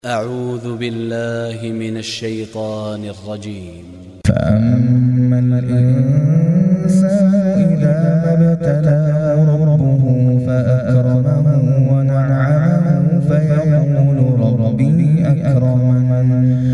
أعوذ بالله من الشيطان الرجيم. فأما الإنسان إذا ما ابتلاه ربه فأكرمه ونعمه فيقول ربي أكرمن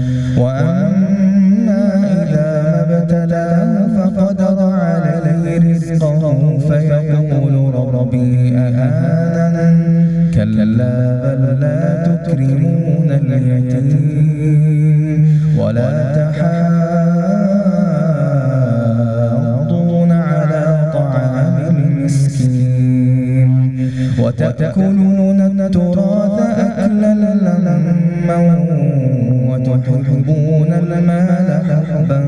وأما إذا ما ابتلاه فقدر عليه رزقه فيقول ربي أهانن كلا بل لا تكرمون اليتيم ولا تحاضون على طعام المسكين وتأكلون التراث أكلا لما وتحبون المال حبا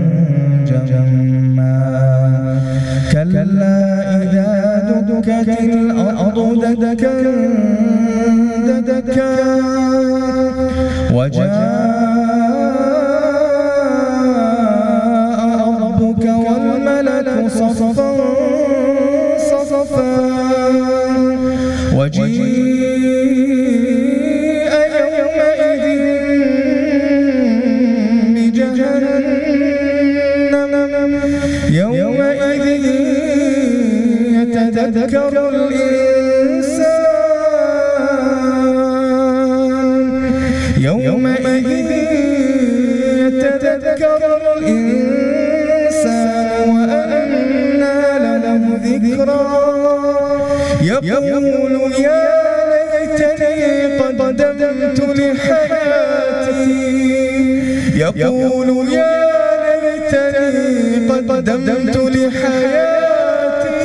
جما كلا إذا دكت الأرض دكا دكا وجاء ربك والملك صفا صفا وجيء يومئذ بجهنم يومئذ يتذكر يومئذ يتذكر الإنسان وأنى له ذكرى يقول يا ليتني قدمت لحياتي يقول يا ليتني قدمت لحياتي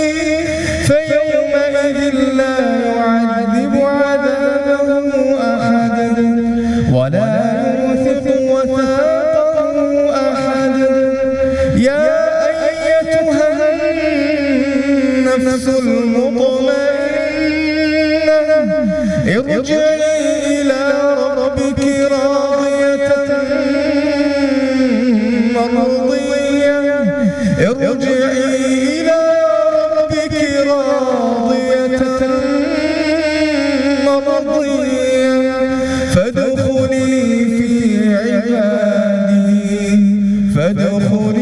فيومئذ لا يعذب عذابه أحد ولا يوثق وثاقه أحد يا أيتها النفس المطمئنة ارجعي إلى ربك راضية مرضية ارجعي إلى ربك راضية مرضية فادخلي في عبادي